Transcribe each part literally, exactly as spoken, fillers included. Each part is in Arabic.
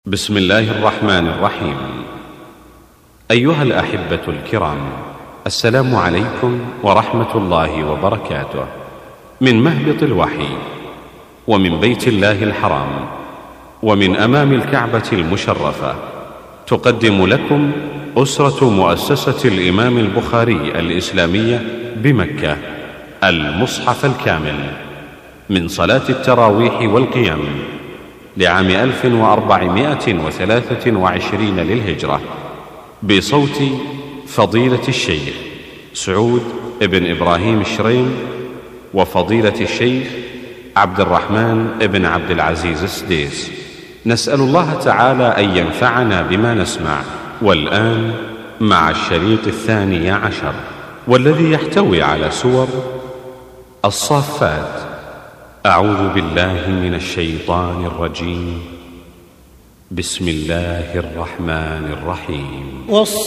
بسم الله الرحمن الرحيم. أيها الأحبة الكرام، السلام عليكم ورحمة الله وبركاته من مهبط الوحي ومن بيت الله الحرام ومن أمام الكعبة المشرفة، تقدم لكم أسرة مؤسسة الإمام البخاري الإسلامية بمكة المصحف الكامل من صلاة التراويح والقيام لعام ألف وأربعمائة وثلاثة وعشرين للهجرة، بصوت فضيلة الشيخ سعود بن إبراهيم الشريم وفضيلة الشيخ عبد الرحمن بن عبد العزيز السديس. نسأل الله تعالى أن ينفعنا بما نسمع. والآن مع الشريط الثاني عشر، والذي يحتوي على سور الصافات. أعوذ بالله من الشيطان الرجيم. بسم الله الرحمن الرحيم.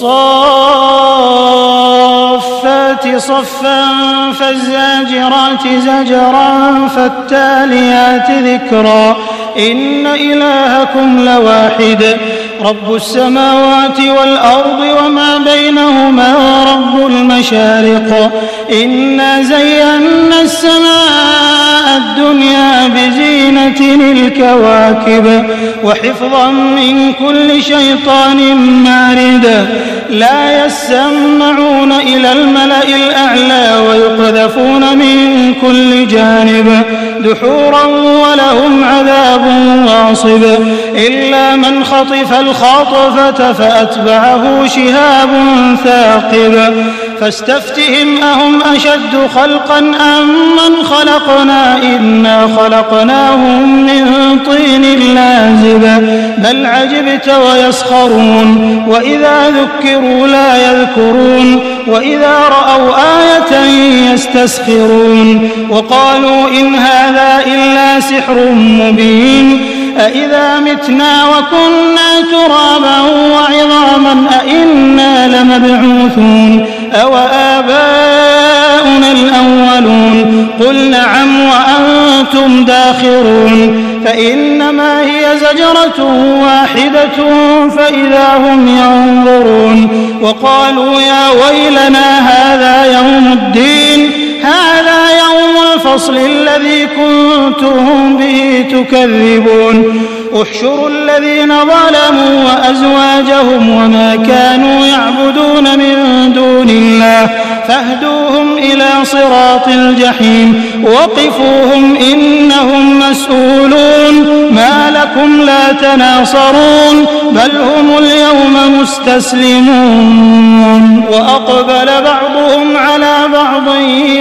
والصافات صفا فالزاجرات زجرا فالتاليات ذكرا إن إلهكم لواحد رب السماوات والأرض وما بينهما ورب المشارق إنا زينا السماء الدنيا بزينة الكواكب وحفظا من كل شيطان مارد لا يسمعون إلى الملأ الأعلى ويقذفون من كل جانب دحورا ولهم عذاب واصب إلا من خطف الخطفة فأتبعه شهاب ثاقب فاستفتهم أهم أشد خلقا أم من خلقنا إنا خلقناهم من طين لازب بل عجبت ويسخرون وإذا ذكروا لا يذكرون وإذا رأوا آية يستسخرون وقالوا إن هذا إلا سحر مبين أإذا متنا وكنا ترابا وعظاما أإنا لمبعوثون أو آباؤنا الأولون قل نعم وأنتم داخرون فإنما هي زجرة واحدة فإذا هم ينظرون وقالوا يا ويلنا هذا يوم الدين هذا يوم الفصل الذي كنتم به تكذبون احشروا الذين ظلموا وأزواجهم وما كانوا يعبدون من دون الله فاهدوهم إلى صراط الجحيم وقفوهم إنهم مسؤولون ما لكم لا تناصرون بل هم اليوم مستسلمون وأقبل بعضهم على بعض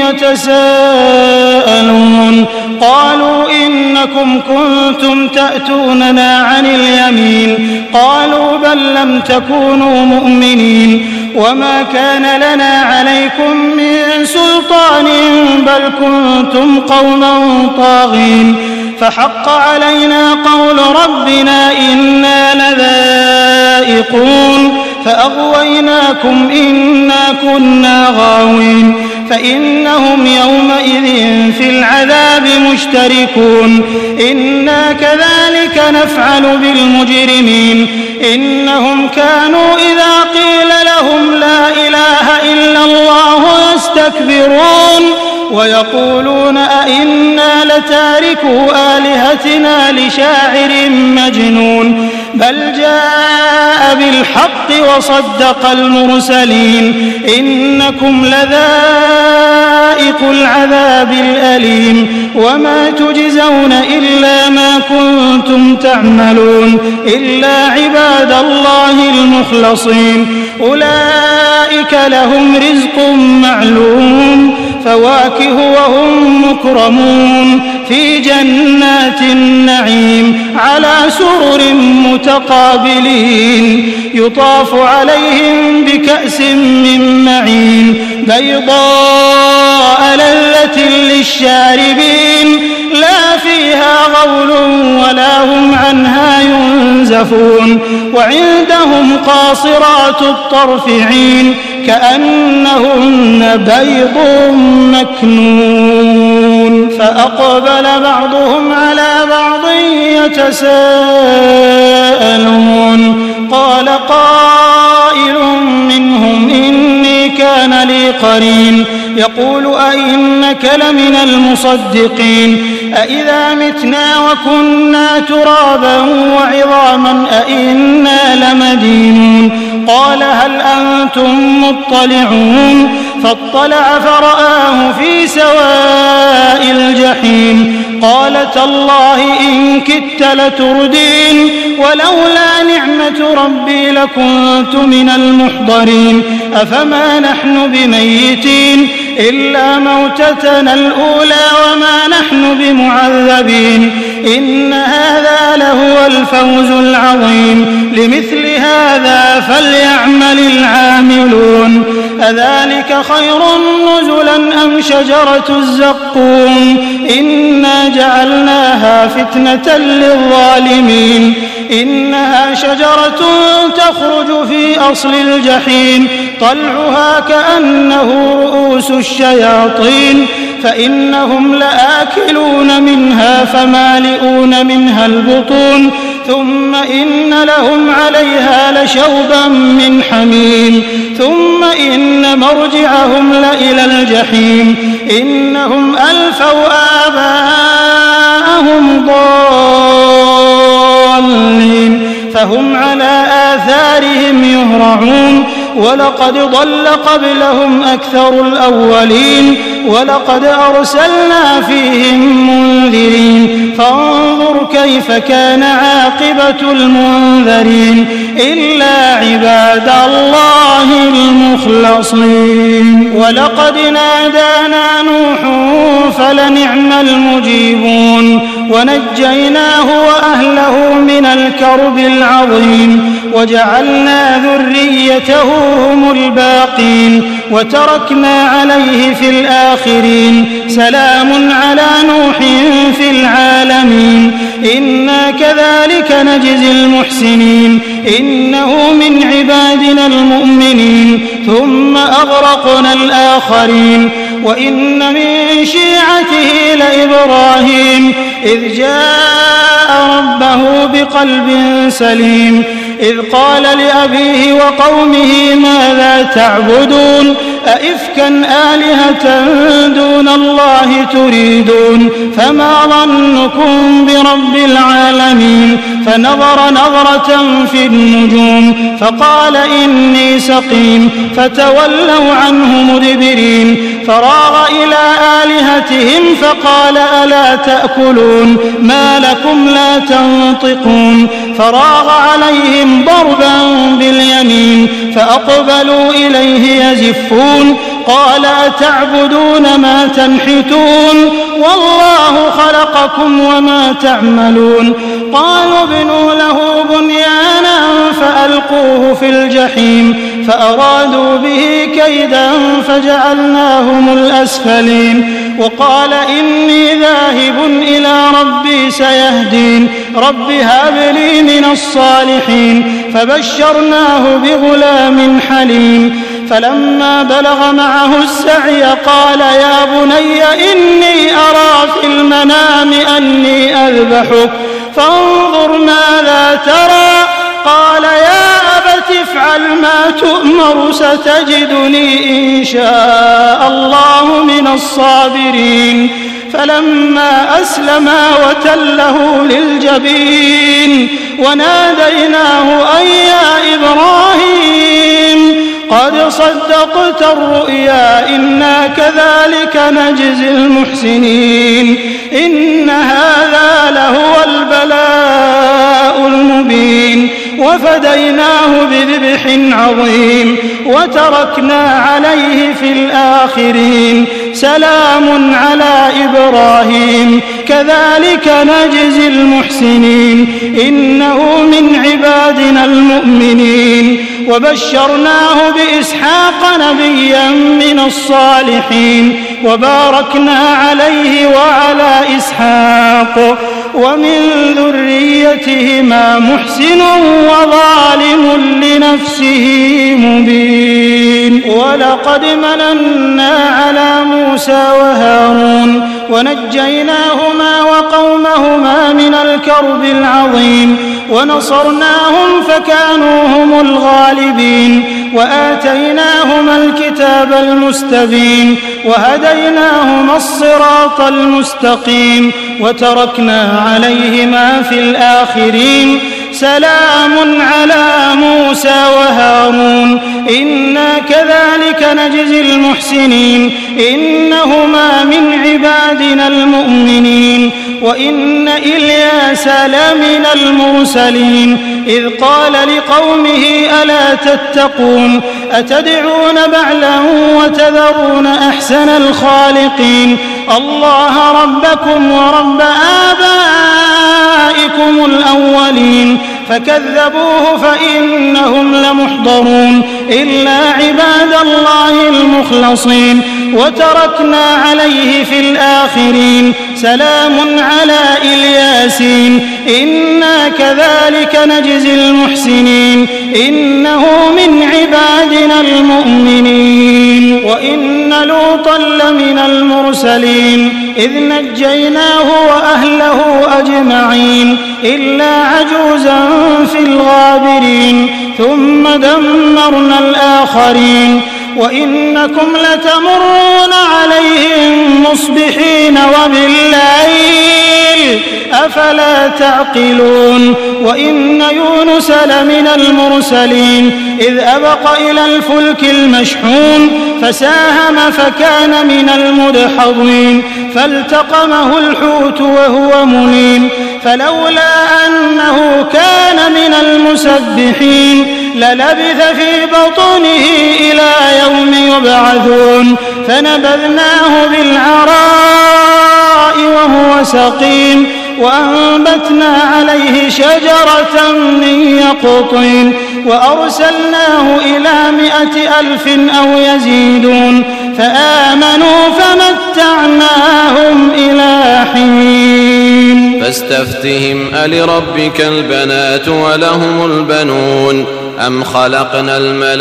يتساءلون قالوا إنكم كنتم تأتوننا عن اليمين قالوا بل لم تكونوا مؤمنين وما كان لنا عليكم من سلطان بل كنتم قوما طاغين فحق علينا قول ربنا إنا لذائقون فأغويناكم إنا كنا غاوين فإنهم يومئذ في العذاب مشتركون إنا كذلك نفعل بالمجرمين إنهم كانوا إذا قيل لهم لا إله إلا الله يستكبرون ويقولون أئنا لتاركوا آلهتنا لشاعر مجنون بل جاء بالحق وصدق المرسلين إنكم لذائق العذاب الأليم وما تجزون إلا ما كنتم تعملون إلا عباد الله المخلصين أولئك لهم رزق معلوم فواكه وهم مكرمون في جنات النعيم على سرر متقابلين يطاف عليهم بكأس من معين بيضاء لذة للشاربين لا فيها غول ولا هم عنها ينزفون وعندهم قاصرات الطرف عين كأنهن بيض مكنون فأقبل بعضهم على بعض يتساءلون قال قائل منهم إني كان لي قرين يقول أئنك لمن المصدقين أئذا متنا وكنا ترابا وعظاما أئنا لمدينون قال هل أنتم مطلعون فاطلع فرآه في سواء الجحيم قال تالله إن كدت لتردين ولولا نعمة ربي لكنت من المحضرين أفما نحن بميتين إلا موتتنا الأولى وما نحن بمعذبين إن هذا لهو الفوز العظيم لمثل هذا فليعمل العاملون أذلك خير نزلا أم شجرة الزقوم إنا جعلناها فتنة للظالمين إنها شجرة تخرج في أصل الجحيم طلعها كأنه رؤوس الشياطين فإنهم لآكلون منها فمالئون منها البطون ثم إن لهم عليها لشوبا من حميم ثم إن مرجعهم لإلى الجحيم إنهم ألفوا آباءهم ضالين فهم على آثارهم يهرعون ولقد ضل قبلهم أكثر الأولين ولقد أرسلنا فيهم منذرين فانظر كيف كان عاقبة المنذرين إلا عباد الله المخلصين ولقد نادانا نوح فلنعم المجيبون ونجيناه وأهله من الكرب العظيم وجعلنا ذريته هم الباقين وتركنا عليه في الآخرين سلام على نوح في العالمين إنا كذلك نجزي المحسنين إنه من عبادنا المؤمنين ثم أغرقنا الآخرين وإن من شيعته لإبراهيم إذ جاء ربه بقلب سليم إذ قال لأبيه وقومه ماذا تعبدون أئفكا آلهة دون الله تريدون فما ظنكم برب العالمين فنظر نظرة في النجوم فقال إني سقيم فتولوا عنه مدبرين فراغ إلى آلهتهم فقال ألا تأكلون ما لكم لا تنطقون فراغ عليهم ضربا باليمين فأقبلوا إليه يزفون قال أتعبدون ما تنحتون والله خلقكم وما تعملون قالوا ابنوا له بنيانا فألقوه في الجحيم فأرادوا به كيدا فجعلناهم الأسفلين وقال إني ذاهب إلى ربي سيهدين رب هب لي من الصالحين فبشرناه بغلام حليم فلما بلغ معه السعي قال يا بني إني أرى في المنام أني أذبحك فانظر ماذا ترى قال يا أبت افعل ما تؤمر ستجدني إن شاء الله من الصابرين فلما أسلما وتله للجبين وناديناه أن يا إبراهيم قد صدقت الرؤيا إنا كذلك نجزي المحسنين إن هذا لهو البلاء المبين وفديناه بذبح عظيم وتركنا عليه في الآخرين سلام على إبراهيم كذلك نجزي المحسنين إنه من عبادنا المؤمنين وبشرناه بإسحاق نبيا من الصالحين وباركنا عليه وعلى إسحاق ومن ذريتهما محسن وظالم لنفسه مبين ولقد ولقد مننا على موسى وهارون ونجيناهما وقومهما من الكرب العظيم ونصرناهم فكانوا هم الغالبين وآتيناهما الكتاب المستبين وهديناهما الصراط المستقيم وتركنا عليهما في الآخرين سلام على موسى وهارون إنا كذلك نجزي المحسنين إنهما من عبادنا المؤمنين وإن إلياس لمن المرسلين إذ قال لقومه ألا تتقون أتدعون بعلا وتذرون أحسن الخالقين الله ربكم ورب آبائكم الأولين فكذبوه فإنهم لمحضرون إلا عباد الله المخلصين وتركنا عليه في الآخرين سلام على الياسين إنا كذلك نجزي المحسنين إنه من عبادنا المؤمنين وإن لوطا لمن المرسلين إذ نجيناه وأهله أجمعين إلا عجوزا في الغابرين ثم دمرنا الآخرين وإنكم لتمرون عليهم مصبحين وبالليل أفلا تعقلون وإن يونس لمن المرسلين إذ أبق إلى الفلك المشحون فساهم فكان من المدحضين فالتقمه الحوت وهو مليم فلولا أنه كان من المسبحين للبث في بطنه إلى يوم يبعثون فنبذناه بالعراء وهو سقيم وأنبتنا عليه شجرة من يقطين وأرسلناه إلى مائة ألف أو يزيدون فآمنوا فمتعناهم إلى حين فاستفتهم ألربك البنات ولهم البنون أم خلقنا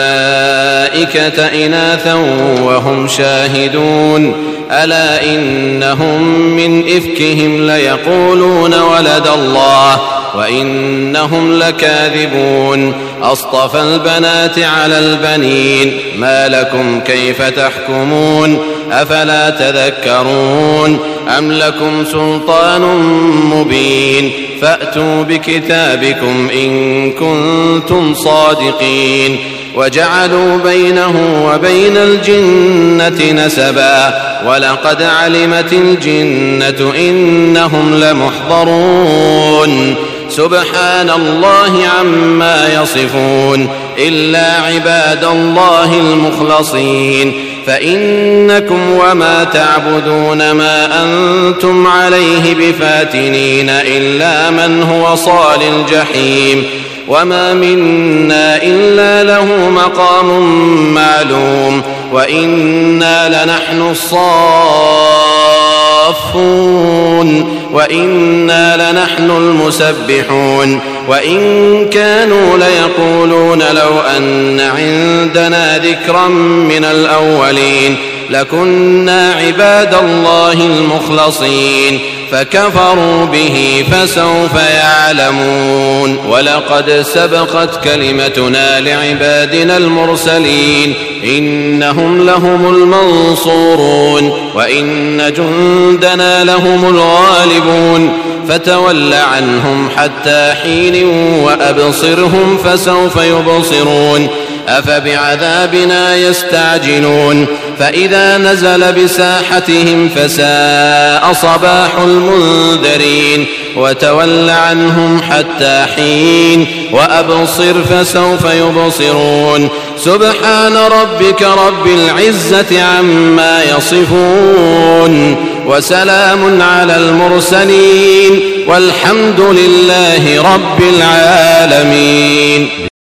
الملائكة إناثا وهم شاهدون ألا إنهم من إفكهم ليقولون ولد الله وإنهم لكاذبون أصطفى البنات على البنين ما لكم كيف تحكمون أفلا تذكرون أم لكم سلطان مبين فأتوا بكتابكم إن كنتم صادقين وجعلوا بينه وبين الجنة نسبا ولقد علمت الجنة إنهم لمحضرون سبحان الله عما يصفون إلا عباد الله المخلصين فإنكم وما تعبدون ما أنتم عليه بفاتنين إلا من هو صال الجحيم وما منا إلا له مقام معلوم وإنا لنحن الصافون وإنا لنحن المسبحون وإن كانوا ليقولون لو أن عندنا ذكرا من الأولين لكنا عباد الله المخلصين فكفروا به فسوف يعلمون ولقد سبقت كلمتنا لعبادنا المرسلين إنهم لهم المنصورون وإن جندنا لهم الغالبون فتول عنهم حتى حين وأبصرهم فسوف يبصرون أفبعذابنا يستعجلون فإذا نزل بساحتهم فساء صباح المنذرين وتول عنهم حتى حين وأبصر فسوف يبصرون سبحان ربك رب العزة عما يصفون وسلام على المرسلين والحمد لله رب العالمين.